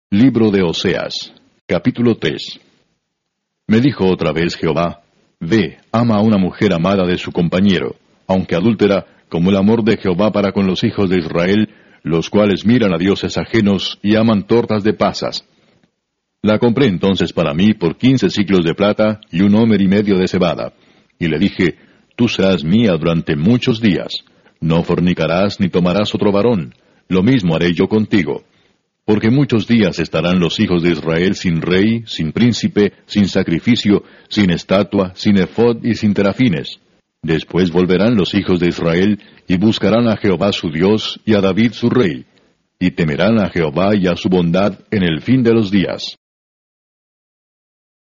Libro de Oseas, capítulo 3. Me dijo otra vez Jehová: Ve, ama a una mujer amada de su compañero, aunque adúltera, como el amor de Jehová para con los hijos de Israel, los cuales miran a dioses ajenos y aman tortas de pasas. La compré entonces para mí por 15 siclos de plata y 1 homer y medio de cebada. Y le dije: Tú serás mía durante muchos días. No fornicarás ni tomarás otro varón. Lo mismo haré yo contigo. Porque muchos días estarán los hijos de Israel sin rey, sin príncipe, sin sacrificio, sin estatua, sin ephod y sin terafines. Después volverán los hijos de Israel y buscarán a Jehová su Dios y a David su rey, y temerán a Jehová y a su bondad en el fin de los días.